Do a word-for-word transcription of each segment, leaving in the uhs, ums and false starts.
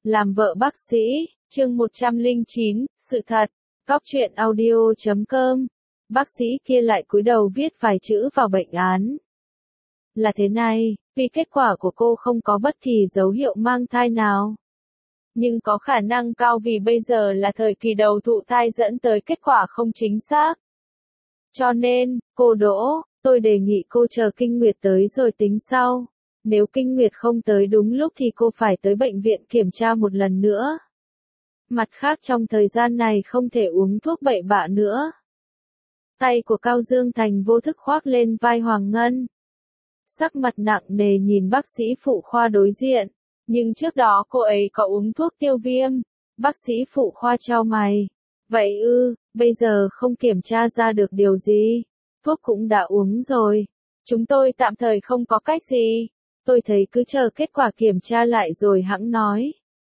Làm vợ bác sĩ, chương một trăm lẻ chín, sự thật, Cóc truyện audio chấm com. Bác sĩ kia lại cúi đầu viết vài chữ vào bệnh án. Là thế này, vì kết quả của cô không có bất kỳ dấu hiệu mang thai nào. Nhưng có khả năng cao vì bây giờ là thời kỳ đầu thụ thai dẫn tới kết quả không chính xác. Cho nên, cô Đỗ, tôi đề nghị cô chờ kinh nguyệt tới rồi tính sau. Nếu kinh nguyệt không tới đúng lúc thì cô phải tới bệnh viện kiểm tra một lần nữa. Mặt khác trong thời gian này không thể uống thuốc bậy bạ nữa. Tay của Cao Dương Thành vô thức khoác lên vai Hoàng Ngân. Sắc mặt nặng nề nhìn bác sĩ phụ khoa đối diện. Nhưng trước đó cô ấy có uống thuốc tiêu viêm. Bác sĩ phụ khoa chau mày. Vậy ư, bây giờ không kiểm tra ra được điều gì. Thuốc cũng đã uống rồi. Chúng tôi tạm thời không có cách gì. Tôi thấy cứ chờ kết quả kiểm tra lại rồi hẵng nói.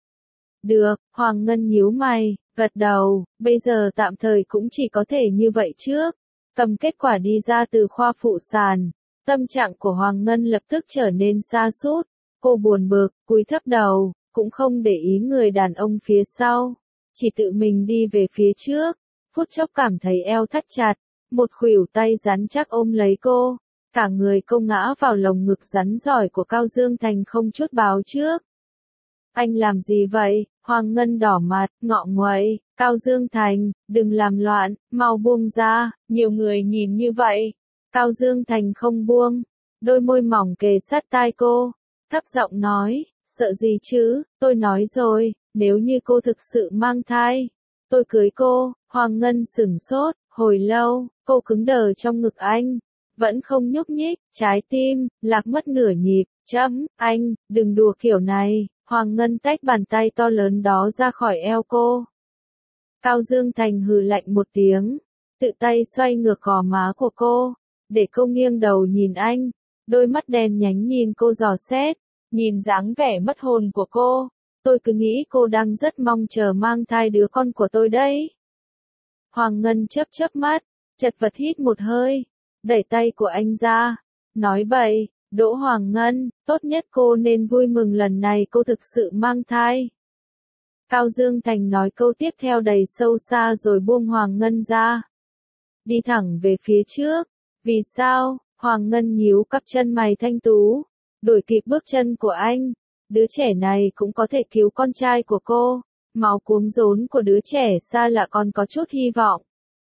Được, Hoàng Ngân nhíu mày, gật đầu, bây giờ tạm thời cũng chỉ có thể như vậy trước. Cầm kết quả đi ra từ khoa phụ sản. Tâm trạng của Hoàng Ngân lập tức trở nên sa sút. Cô buồn bực, cúi thấp đầu, cũng không để ý người đàn ông phía sau. Chỉ tự mình đi về phía trước. Phút chốc cảm thấy eo thắt chặt. Một khuỷu tay rắn chắc ôm lấy cô. Cả người cô ngã vào lồng ngực rắn giỏi của Cao Dương Thành không chút báo trước. Anh làm gì vậy? Hoàng Ngân đỏ mặt, ngọ nguậy. Cao Dương Thành, đừng làm loạn, mau buông ra, nhiều người nhìn như vậy. Cao Dương Thành không buông, đôi môi mỏng kề sát tai cô, thấp giọng nói, sợ gì chứ, tôi nói rồi, nếu như cô thực sự mang thai, tôi cưới cô. Hoàng Ngân sửng sốt, hồi lâu, cô cứng đờ trong ngực anh, vẫn không nhúc nhích, trái tim, lạc mất nửa nhịp, chấm, anh, đừng đùa kiểu này. Hoàng Ngân tách bàn tay to lớn đó ra khỏi eo cô. Cao Dương Thành hừ lạnh một tiếng, tự tay xoay ngược gò má của cô, để cô nghiêng đầu nhìn anh, đôi mắt đen nhánh nhìn cô dò xét, nhìn dáng vẻ mất hồn của cô, tôi cứ nghĩ cô đang rất mong chờ mang thai đứa con của tôi đấy. Hoàng Ngân chớp chớp mắt, chật vật hít một hơi, đẩy tay của anh ra, nói bậy. Đỗ Hoàng Ngân, tốt nhất cô nên vui mừng lần này cô thực sự mang thai. Cao Dương Thành nói câu tiếp theo đầy sâu xa rồi buông Hoàng Ngân ra. Đi thẳng về phía trước. Vì sao? Hoàng Ngân nhíu cặp chân mày thanh tú. Đuổi kịp bước chân của anh. Đứa trẻ này cũng có thể cứu con trai của cô. Máu cuống rốn của đứa trẻ xa lạ còn có chút hy vọng.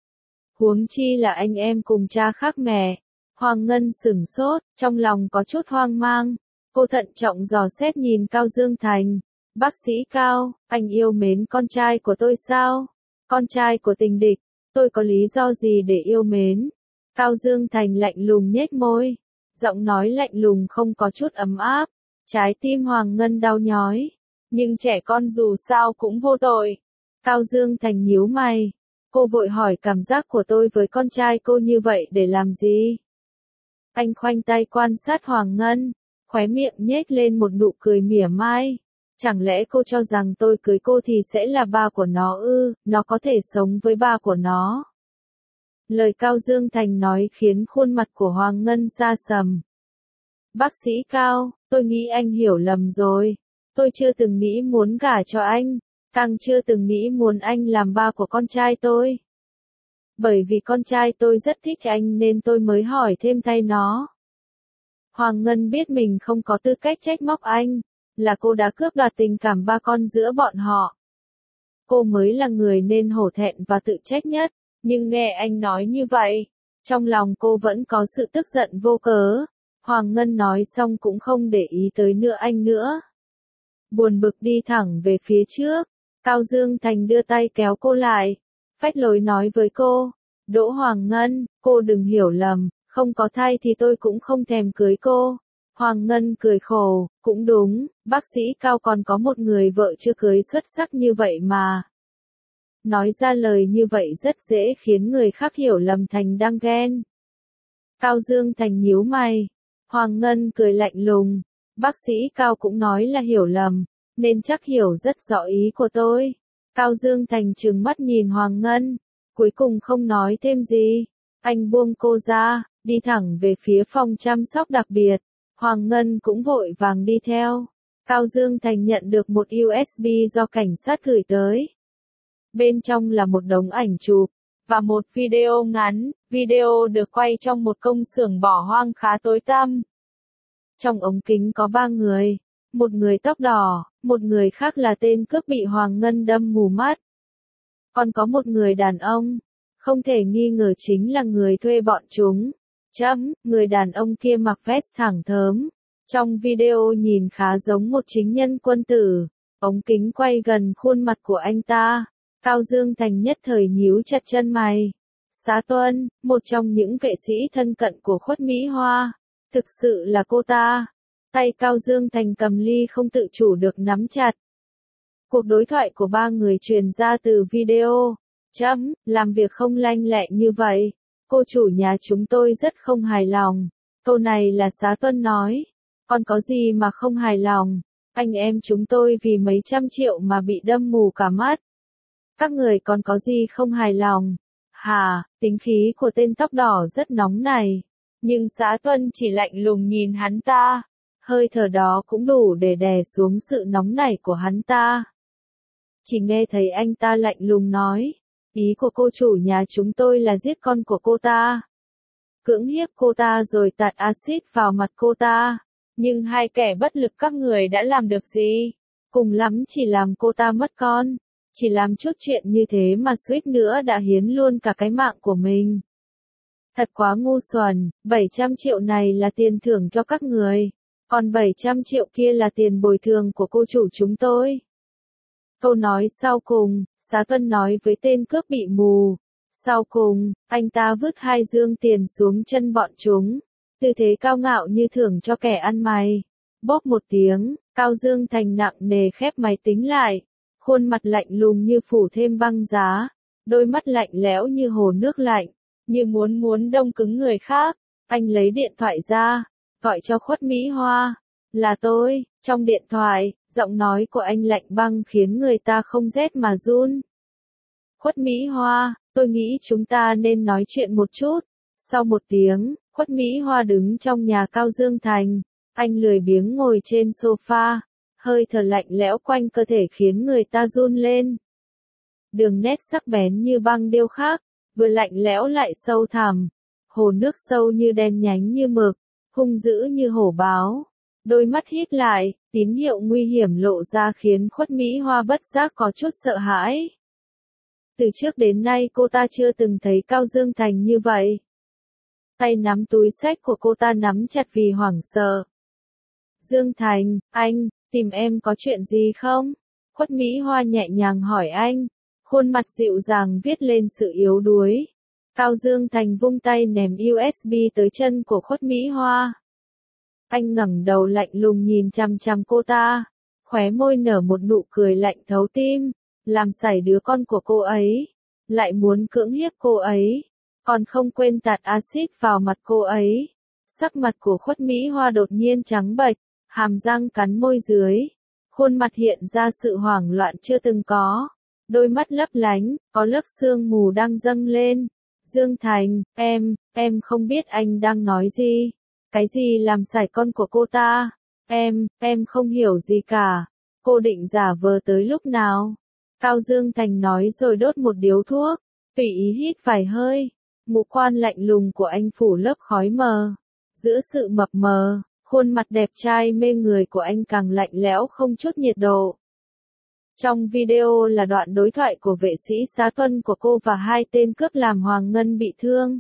Huống chi là anh em cùng cha khác mẹ. Hoàng Ngân sửng sốt, trong lòng có chút hoang mang. Cô thận trọng dò xét nhìn Cao Dương Thành. Bác sĩ Cao, anh yêu mến con trai của tôi sao? Con trai của tình địch, tôi có lý do gì để yêu mến? Cao Dương Thành lạnh lùng nhếch môi. Giọng nói lạnh lùng không có chút ấm áp. Trái tim Hoàng Ngân đau nhói. Nhưng trẻ con dù sao cũng vô tội. Cao Dương Thành nhíu mày. Cô vội hỏi cảm giác của tôi với con trai cô như vậy để làm gì? Anh khoanh tay quan sát Hoàng Ngân, khóe miệng nhếch lên một nụ cười mỉa mai. Chẳng lẽ cô cho rằng tôi cưới cô thì sẽ là ba của nó ư, nó có thể sống với ba của nó. Lời Cao Dương Thành nói khiến khuôn mặt của Hoàng Ngân sa sầm. Bác sĩ Cao, tôi nghĩ anh hiểu lầm rồi. Tôi chưa từng nghĩ muốn gả cho anh, càng chưa từng nghĩ muốn anh làm ba của con trai tôi. Bởi vì con trai tôi rất thích anh nên tôi mới hỏi thêm thay nó. Hoàng Ngân biết mình không có tư cách trách móc anh, là cô đã cướp đoạt tình cảm ba con giữa bọn họ. Cô mới là người nên hổ thẹn và tự trách nhất, nhưng nghe anh nói như vậy, trong lòng cô vẫn có sự tức giận vô cớ. Hoàng Ngân nói xong cũng không để ý tới nữa anh nữa. Buồn bực đi thẳng về phía trước, Cao Dương Thành đưa tay kéo cô lại. Phách lối nói với cô, Đỗ Hoàng Ngân, cô đừng hiểu lầm, không có thai thì tôi cũng không thèm cưới cô. Hoàng Ngân cười khổ, cũng đúng, bác sĩ Cao còn có một người vợ chưa cưới xuất sắc như vậy mà. Nói ra lời như vậy rất dễ khiến người khác hiểu lầm thành đang ghen. Cao Dương Thành nhíu mày, Hoàng Ngân cười lạnh lùng, bác sĩ Cao cũng nói là hiểu lầm, nên chắc hiểu rất rõ ý của tôi. Cao Dương Thành trừng mắt nhìn Hoàng Ngân, cuối cùng không nói thêm gì. Anh buông cô ra, đi thẳng về phía phòng chăm sóc đặc biệt. Hoàng Ngân cũng vội vàng đi theo. Cao Dương Thành nhận được một u ét bê do cảnh sát gửi tới. Bên trong là một đống ảnh chụp và một video ngắn. Video được quay trong một công xưởng bỏ hoang khá tối tăm. Trong ống kính có ba người, một người tóc đỏ, một người khác là tên cướp bị Hoàng Ngân đâm mù mắt. Còn có một người đàn ông, không thể nghi ngờ chính là người thuê bọn chúng. Chấm, người đàn ông kia mặc vest thẳng thớm. Trong video nhìn khá giống một chính nhân quân tử. Ống kính quay gần khuôn mặt của anh ta. Cao Dương Thành nhất thời nhíu chặt chân mày. Xá Tuân, một trong những vệ sĩ thân cận của Khuất Mỹ Hoa. Thực sự là cô ta. Tay Cao Dương Thành cầm ly không tự chủ được nắm chặt. Cuộc đối thoại của ba người truyền ra từ video. Chấm, làm việc không lanh lẹ như vậy. Cô chủ nhà chúng tôi rất không hài lòng. Câu này là Xá Tuân nói. Còn có gì mà không hài lòng? Anh em chúng tôi vì mấy trăm triệu mà bị đâm mù cả mắt. Các người còn có gì không hài lòng? Hà, tính khí của tên tóc đỏ rất nóng này. Nhưng Xá Tuân chỉ lạnh lùng nhìn hắn ta. Hơi thở đó cũng đủ để đè xuống sự nóng nảy của hắn ta. Chỉ nghe thấy anh ta lạnh lùng nói. Ý của cô chủ nhà chúng tôi là giết con của cô ta. Cưỡng hiếp cô ta rồi tạt axit vào mặt cô ta. Nhưng hai kẻ bất lực các người đã làm được gì? Cùng lắm chỉ làm cô ta mất con. Chỉ làm chút chuyện như thế mà suýt nữa đã hiến luôn cả cái mạng của mình. Thật quá ngu xuẩn, bảy trăm triệu này là tiền thưởng cho các người. Còn bảy trăm triệu kia là tiền bồi thường của cô chủ chúng tôi. Câu nói sau cùng, Xá Tuân nói với tên cướp bị mù. Sau cùng, anh ta vứt hai dương tiền xuống chân bọn chúng. Tư thế cao ngạo như thưởng cho kẻ ăn mày. Bóp một tiếng, Cao Dương Thành nặng nề khép máy tính lại. Khuôn mặt lạnh lùng như phủ thêm băng giá. Đôi mắt lạnh lẽo như hồ nước lạnh. Như muốn muốn đông cứng người khác. Anh lấy điện thoại ra. Gọi cho Khuất Mỹ Hoa. Là tôi. Trong điện thoại, giọng nói của anh lạnh băng khiến người ta không rét mà run. Khuất Mỹ Hoa, tôi nghĩ chúng ta nên nói chuyện một chút. Sau một tiếng, Khuất Mỹ Hoa đứng trong nhà Cao Dương Thành. Anh lười biếng ngồi trên sofa. Hơi thở lạnh lẽo quanh cơ thể khiến người ta run lên. Đường nét sắc bén như băng điêu khắc, vừa lạnh lẽo lại sâu thẳm. Hồ nước sâu như đen nhánh như mực, hung dữ như hổ báo. Đôi mắt híp lại, tín hiệu nguy hiểm lộ ra khiến Khuất Mỹ Hoa bất giác có chút sợ hãi. Từ trước đến nay cô ta chưa từng thấy Cao Dương Thành như vậy. Tay nắm túi xách của cô ta nắm chặt vì hoảng sợ. Dương Thành, anh, tìm em có chuyện gì không? Khuất Mỹ Hoa nhẹ nhàng hỏi anh. Khuôn mặt dịu dàng viết lên sự yếu đuối. Cao Dương Thành vung tay ném u ét bê tới chân của Khuất Mỹ Hoa. Anh ngẩng đầu lạnh lùng nhìn chằm chằm cô ta. Khóe môi nở một nụ cười lạnh thấu tim. Làm sảy đứa con của cô ấy. Lại muốn cưỡng hiếp cô ấy. Còn không quên tạt axit vào mặt cô ấy. Sắc mặt của Khuất Mỹ Hoa đột nhiên trắng bệch. Hàm răng cắn môi dưới. Khuôn mặt hiện ra sự hoảng loạn chưa từng có. Đôi mắt lấp lánh, có lớp sương mù đang dâng lên. Dương Thành, em, em không biết anh đang nói gì. Cái gì làm sảy con của cô ta? Em, em không hiểu gì cả. Cô định giả vờ tới lúc nào? Cao Dương Thành nói rồi đốt một điếu thuốc. Tùy ý hít vài hơi. Ngũ quan lạnh lùng của anh phủ lớp khói mờ. Giữa sự mập mờ, khuôn mặt đẹp trai mê người của anh càng lạnh lẽo không chút nhiệt độ. Trong video là đoạn đối thoại của vệ sĩ Xá Tuân của cô và hai tên cướp làm Hoàng Ngân bị thương.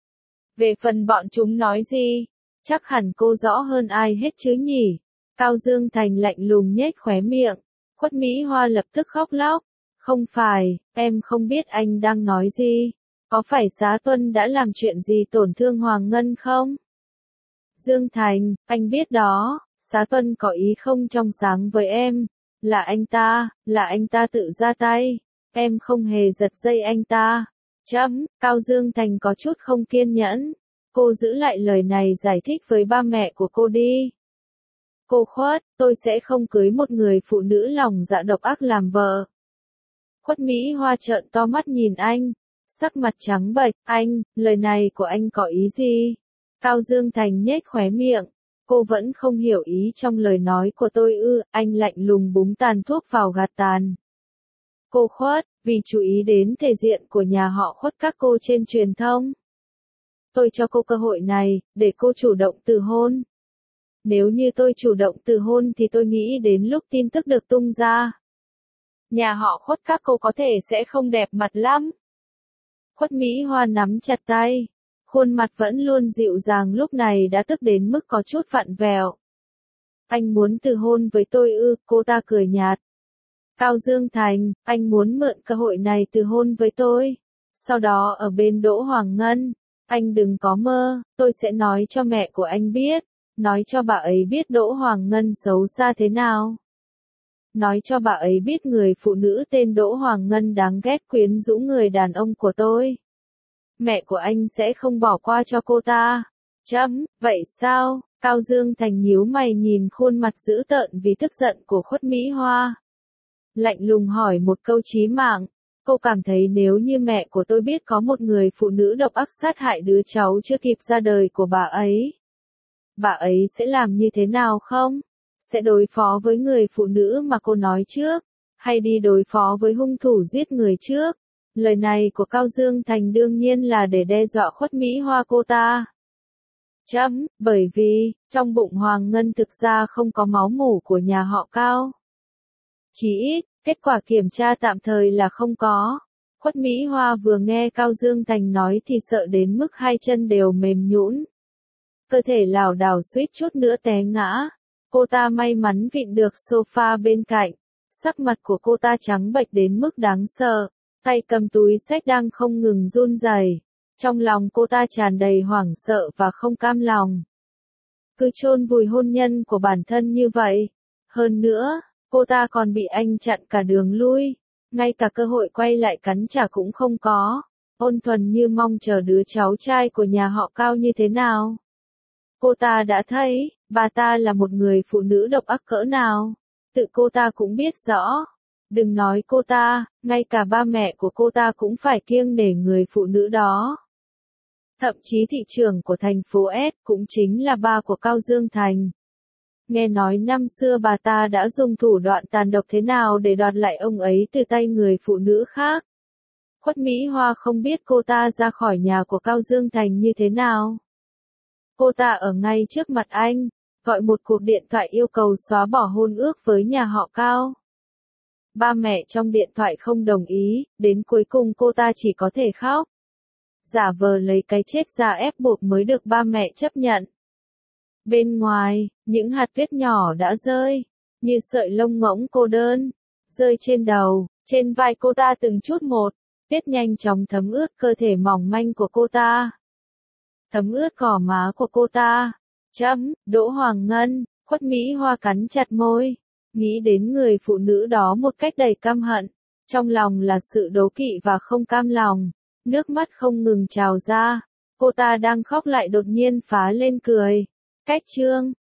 Về phần bọn chúng nói gì? Chắc hẳn cô rõ hơn ai hết chứ nhỉ? Cao Dương Thành lạnh lùng nhếch khóe miệng. Khuất Mỹ Hoa lập tức khóc lóc. Không phải, em không biết anh đang nói gì. Có phải Xá Tuân đã làm chuyện gì tổn thương Hoàng Ngân không? Dương Thành, anh biết đó, Xá Tuân có ý không trong sáng với em. Là anh ta, là anh ta tự ra tay. Em không hề giật dây anh ta. Chấm, Cao Dương Thành có chút không kiên nhẫn. Cô giữ lại lời này giải thích với ba mẹ của cô đi. Cô Khuất, tôi sẽ không cưới một người phụ nữ lòng dạ độc ác làm vợ. Khuất Mỹ Hoa trợn to mắt nhìn anh. Sắc mặt trắng bệch, anh, lời này của anh có ý gì? Cao Dương Thành nhếch khóe miệng. Cô vẫn không hiểu ý trong lời nói của tôi ư, anh lạnh lùng búng tàn thuốc vào gạt tàn. Cô Khuất, vì chú ý đến thể diện của nhà họ Khuất các cô trên truyền thông. Tôi cho cô cơ hội này, để cô chủ động từ hôn. Nếu như tôi chủ động từ hôn thì tôi nghĩ đến lúc tin tức được tung ra, nhà họ Khuất các cô có thể sẽ không đẹp mặt lắm. Khuất Mỹ Hoa nắm chặt tay, khuôn mặt vẫn luôn dịu dàng lúc này đã tức đến mức có chút vặn vẹo. Anh muốn từ hôn với tôi ư, cô ta cười nhạt. Cao Dương Thành, anh muốn mượn cơ hội này từ hôn với tôi. Sau đó ở bên Đỗ Hoàng Ngân, anh đừng có mơ, tôi sẽ nói cho mẹ của anh biết, nói cho bà ấy biết Đỗ Hoàng Ngân xấu xa thế nào. Nói cho bà ấy biết người phụ nữ tên Đỗ Hoàng Ngân đáng ghét quyến rũ người đàn ông của tôi. Mẹ của anh sẽ không bỏ qua cho cô ta. Chấm, vậy sao? Cao Dương Thành nhíu mày nhìn khuôn mặt dữ tợn vì tức giận của Khuất Mỹ Hoa. Lạnh lùng hỏi một câu chí mạng. Cô cảm thấy nếu như mẹ của tôi biết có một người phụ nữ độc ác sát hại đứa cháu chưa kịp ra đời của bà ấy, bà ấy sẽ làm như thế nào không? Sẽ đối phó với người phụ nữ mà cô nói trước, hay đi đối phó với hung thủ giết người trước? Lời này của Cao Dương Thành đương nhiên là để đe dọa Khuất Mỹ Hoa cô ta. Chấm, bởi vì, trong bụng Hoàng Ngân thực ra không có máu mủ của nhà họ Cao. Chỉ ít, kết quả kiểm tra tạm thời là không có. Khuất Mỹ Hoa vừa nghe Cao Dương Thành nói thì sợ đến mức hai chân đều mềm nhũn. Cơ thể lảo đảo suýt chút nữa té ngã. Cô ta may mắn vịn được sofa bên cạnh. Sắc mặt của cô ta trắng bệch đến mức đáng sợ. Tay cầm túi xách đang không ngừng run rẩy. Trong lòng cô ta tràn đầy hoảng sợ và không cam lòng. Cứ chôn vùi hôn nhân của bản thân như vậy. Hơn nữa, cô ta còn bị anh chặn cả đường lui. Ngay cả cơ hội quay lại cắn trả cũng không có. Ôn thuần như mong chờ đứa cháu trai của nhà họ Cao như thế nào. Cô ta đã thấy, bà ta là một người phụ nữ độc ác cỡ nào. Tự cô ta cũng biết rõ. Đừng nói cô ta, ngay cả ba mẹ của cô ta cũng phải kiêng nể người phụ nữ đó. Thậm chí thị trưởng của thành phố S cũng chính là ba của Cao Dương Thành. Nghe nói năm xưa bà ta đã dùng thủ đoạn tàn độc thế nào để đoạt lại ông ấy từ tay người phụ nữ khác. Khuất Mỹ Hoa không biết cô ta ra khỏi nhà của Cao Dương Thành như thế nào. Cô ta ở ngay trước mặt anh, gọi một cuộc điện thoại yêu cầu xóa bỏ hôn ước với nhà họ Cao. Ba mẹ trong điện thoại không đồng ý, đến cuối cùng cô ta chỉ có thể khóc. Giả vờ lấy cái chết ra ép buộc mới được ba mẹ chấp nhận. Bên ngoài, những hạt tuyết nhỏ đã rơi, như sợi lông ngỗng cô đơn, rơi trên đầu, trên vai cô ta từng chút một, tuyết nhanh chóng thấm ướt cơ thể mỏng manh của cô ta. Thấm ướt gò má của cô ta. Chấm, Đỗ Hoàng Ngân, Khuất Mỹ Hoa cắn chặt môi, nghĩ đến người phụ nữ đó một cách đầy căm hận, trong lòng là sự đố kỵ và không cam lòng, nước mắt không ngừng trào ra, cô ta đang khóc lại đột nhiên phá lên cười. Cách chương